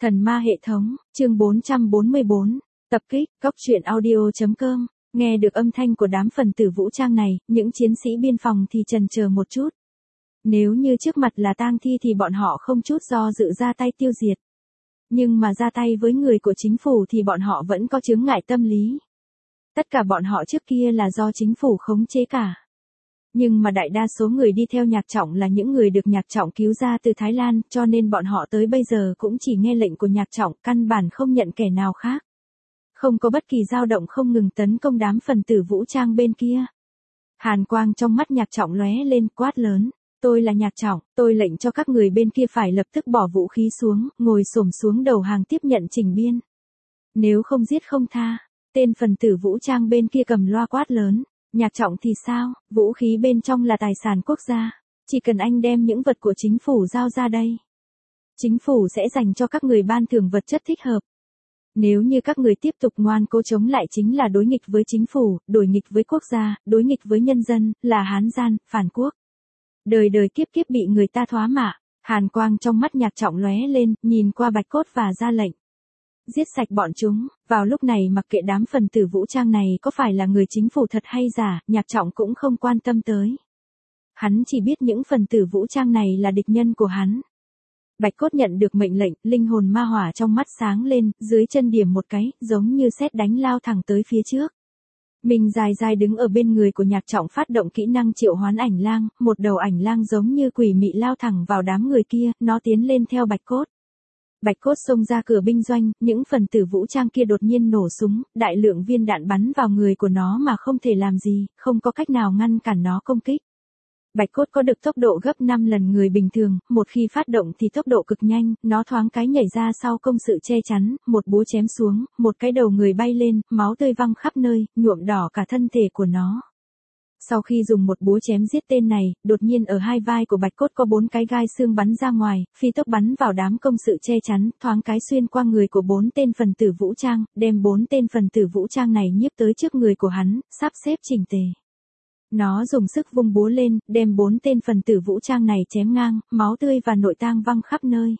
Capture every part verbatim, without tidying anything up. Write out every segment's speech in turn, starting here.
Thần ma hệ thống, chương bốn trăm bốn mươi bốn, tập kích, góc truyện audio.com, nghe được âm thanh của đám phần tử vũ trang này, những chiến sĩ biên phòng thì chần chờ một chút. Nếu như trước mặt là tang thi thì bọn họ không chút do dự ra tay tiêu diệt. Nhưng mà ra tay với người của chính phủ thì bọn họ vẫn có chướng ngại tâm lý. Tất cả bọn họ trước kia là do chính phủ khống chế cả. Nhưng mà đại đa số người đi theo Nhạc Trọng là những người được Nhạc Trọng cứu ra từ Thái Lan, cho nên bọn họ tới bây giờ cũng chỉ nghe lệnh của Nhạc Trọng, căn bản không nhận kẻ nào khác. Không có bất kỳ dao động, không ngừng tấn công đám phần tử vũ trang bên kia. Hàn quang trong mắt Nhạc Trọng lóe lên, quát lớn: "Tôi là Nhạc Trọng, tôi lệnh cho các người bên kia phải lập tức bỏ vũ khí xuống, ngồi xổm xuống đầu hàng tiếp nhận chỉnh biên. Nếu không giết không tha." Tên phần tử vũ trang bên kia cầm loa quát lớn: "Nhạc Trọng thì sao, vũ khí bên trong là tài sản quốc gia, chỉ cần anh đem những vật của chính phủ giao ra đây. Chính phủ sẽ dành cho các người ban thưởng vật chất thích hợp. Nếu như các người tiếp tục ngoan cố chống lại chính là đối nghịch với chính phủ, đối nghịch với quốc gia, đối nghịch với nhân dân, là hán gian, phản quốc. Đời đời kiếp kiếp bị người ta thoá mạ." Hàn quang trong mắt Nhạc Trọng lóe lên, nhìn qua Bạch Cốt và ra lệnh: "Giết sạch bọn chúng." Vào lúc này mặc kệ đám phần tử vũ trang này có phải là người chính phủ thật hay giả, Nhạc Trọng cũng không quan tâm tới. Hắn chỉ biết những phần tử vũ trang này là địch nhân của hắn. Bạch Cốt nhận được mệnh lệnh, linh hồn ma hỏa trong mắt sáng lên, dưới chân điểm một cái, giống như sét đánh lao thẳng tới phía trước. Mình dài dài đứng ở bên người của Nhạc Trọng phát động kỹ năng triệu hoán ảnh lang, một đầu ảnh lang giống như quỷ mị lao thẳng vào đám người kia, nó tiến lên theo Bạch Cốt. Bạch Cốt xông ra cửa binh doanh, những phần tử vũ trang kia đột nhiên nổ súng, đại lượng viên đạn bắn vào người của nó mà không thể làm gì, không có cách nào ngăn cản nó công kích. Bạch Cốt có được tốc độ gấp năm lần người bình thường, một khi phát động thì tốc độ cực nhanh, nó thoáng cái nhảy ra sau công sự che chắn, một búa chém xuống, một cái đầu người bay lên, máu tươi văng khắp nơi, nhuộm đỏ cả thân thể của nó. Sau khi dùng một búa chém giết tên này, đột nhiên ở hai vai của Bạch Cốt có bốn cái gai xương bắn ra ngoài, phi tốc bắn vào đám công sự che chắn, thoáng cái xuyên qua người của bốn tên phần tử vũ trang, đem bốn tên phần tử vũ trang này nhiếp tới trước người của hắn, sắp xếp chỉnh tề. Nó dùng sức vung búa lên, đem bốn tên phần tử vũ trang này chém ngang, máu tươi và nội tang văng khắp nơi.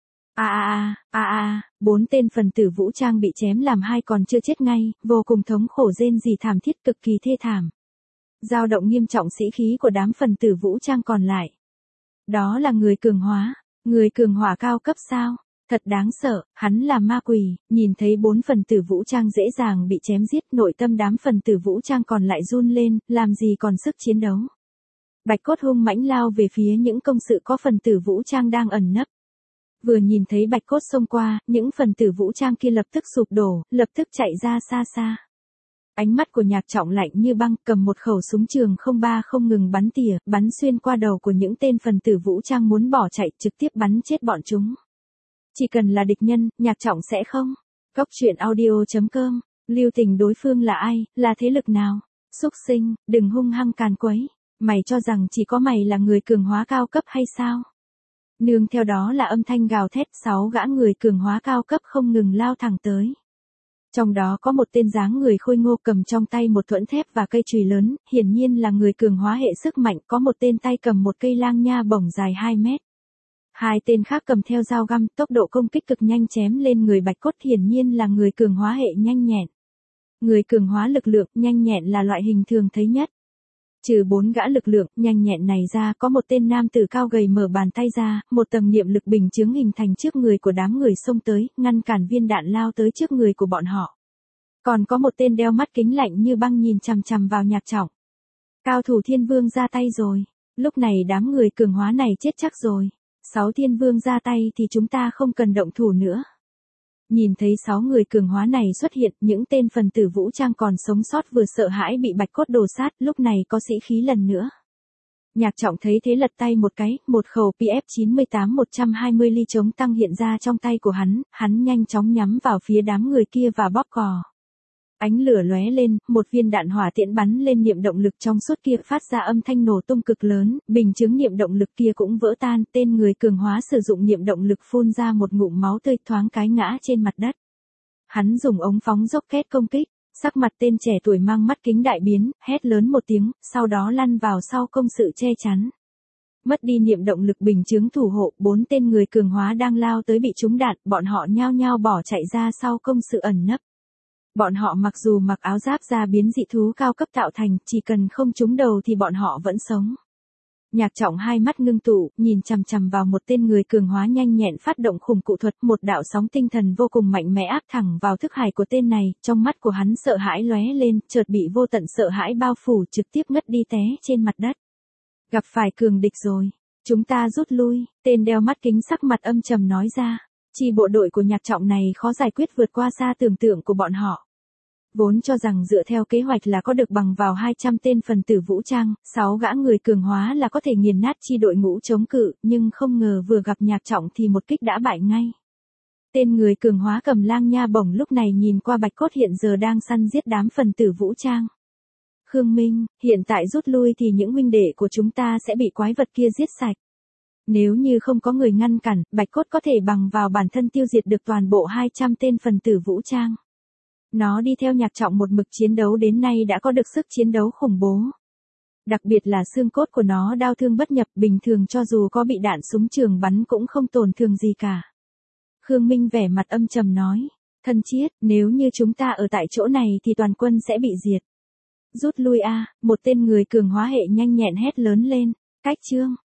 A a a, a a, bốn tên phần tử vũ trang bị chém làm hai còn chưa chết ngay, vô cùng thống khổ rên rỉ thảm thiết, cực kỳ thê thảm. Dao động nghiêm trọng sĩ khí của đám phần tử vũ trang còn lại. Đó là người cường hóa, người cường hỏa cao cấp sao? Thật đáng sợ, hắn là ma quỷ. Nhìn thấy bốn phần tử vũ trang dễ dàng bị chém giết, nội tâm đám phần tử vũ trang còn lại run lên, làm gì còn sức chiến đấu. Bạch Cốt hung mãnh lao về phía những công sự có phần tử vũ trang đang ẩn nấp. Vừa nhìn thấy Bạch Cốt xông qua, những phần tử vũ trang kia lập tức sụp đổ, lập tức chạy ra xa xa. Ánh mắt của Nhạc Trọng lạnh như băng, cầm một khẩu súng trường không ba không ngừng bắn tỉa, bắn xuyên qua đầu của những tên phần tử vũ trang muốn bỏ chạy, trực tiếp bắn chết bọn chúng. Chỉ cần là địch nhân, Nhạc Trọng sẽ không. Góc truyện audio.com, lưu tình đối phương là ai, là thế lực nào? Xúc sinh, đừng hung hăng càn quấy. Mày cho rằng chỉ có mày là người cường hóa cao cấp hay sao? Nương theo đó là âm thanh gào thét, sáu gã người cường hóa cao cấp không ngừng lao thẳng tới. Trong đó có một tên dáng người khôi ngô cầm trong tay một thuẫn thép và cây chùy lớn, hiển nhiên là người cường hóa hệ sức mạnh, có một tên tay cầm một cây lang nha bổng dài hai mét. Hai tên khác cầm theo dao găm, tốc độ công kích cực nhanh chém lên người Bạch Cốt, hiển nhiên là người cường hóa hệ nhanh nhẹn. Người cường hóa lực lượng, nhanh nhẹn là loại hình thường thấy nhất. Trừ bốn gã lực lượng, nhanh nhẹn này ra, có một tên nam tử cao gầy mở bàn tay ra, một tầng niệm lực bình chướng hình thành trước người của đám người xông tới, ngăn cản viên đạn lao tới trước người của bọn họ. Còn có một tên đeo mắt kính lạnh như băng nhìn chằm chằm vào Nhạc Trọng. Cao thủ Thiên Vương ra tay rồi. Lúc này đám người cường hóa này chết chắc rồi. Sáu Thiên Vương ra tay thì chúng ta không cần động thủ nữa. Nhìn thấy sáu người cường hóa này xuất hiện, những tên phần tử vũ trang còn sống sót vừa sợ hãi bị Bạch Cốt đổ sát, lúc này có sĩ khí lần nữa. Nhạc Trọng thấy thế lật tay một cái, một khẩu P F chín tám một hai không ly chống tăng hiện ra trong tay của hắn, hắn nhanh chóng nhắm vào phía đám người kia và bóp cò. Ánh lửa lóe lên, một viên đạn hỏa tiễn bắn lên niệm động lực trong suốt kia phát ra âm thanh nổ tung cực lớn, bình chứng niệm động lực kia cũng vỡ tan, tên người cường hóa sử dụng niệm động lực phun ra một ngụm máu tươi thoáng cái ngã trên mặt đất. Hắn dùng ống phóng rocket công kích, sắc mặt tên trẻ tuổi mang mắt kính đại biến, hét lớn một tiếng, sau đó lăn vào sau công sự che chắn. Mất đi niệm động lực bình chướng thủ hộ, bốn tên người cường hóa đang lao tới bị trúng đạn, bọn họ nhao nhao bỏ chạy ra sau công sự ẩn nấp. Bọn họ mặc dù mặc áo giáp da biến dị thú cao cấp tạo thành, chỉ cần không trúng đầu thì bọn họ vẫn sống. Nhạc Trọng hai mắt ngưng tụ, nhìn chằm chằm vào một tên người cường hóa nhanh nhẹn phát động khủng cụ thuật, một đạo sóng tinh thần vô cùng mạnh mẽ áp thẳng vào thức hải của tên này, trong mắt của hắn sợ hãi lóe lên, chợt bị vô tận sợ hãi bao phủ, trực tiếp ngất đi té trên mặt đất. Gặp phải cường địch rồi, chúng ta rút lui, tên đeo mắt kính sắc mặt âm trầm nói ra. Chi bộ đội của Nhạc Trọng này khó giải quyết vượt qua xa tưởng tượng của bọn họ. Vốn cho rằng dựa theo kế hoạch là có được bằng vào hai trăm tên phần tử vũ trang, sáu gã người cường hóa là có thể nghiền nát chi đội ngũ chống cự, nhưng không ngờ vừa gặp Nhạc Trọng thì một kích đã bại ngay. Tên người cường hóa cầm lang nha bổng lúc này nhìn qua Bạch Cốt hiện giờ đang săn giết đám phần tử vũ trang. Khương Minh, hiện tại rút lui thì những huynh đệ của chúng ta sẽ bị quái vật kia giết sạch. Nếu như không có người ngăn cản, Bạch Cốt có thể bằng vào bản thân tiêu diệt được toàn bộ hai trăm tên phần tử vũ trang. Nó đi theo Nhạc Trọng một mực chiến đấu đến nay đã có được sức chiến đấu khủng bố. Đặc biệt là xương cốt của nó đau thương bất nhập, bình thường cho dù có bị đạn súng trường bắn cũng không tổn thương gì cả. Khương Minh vẻ mặt âm trầm nói, thân Chiết, nếu như chúng ta ở tại chỗ này thì toàn quân sẽ bị diệt. Rút lui a, một tên người cường hóa hệ nhanh nhẹn hét lớn lên, cách chương.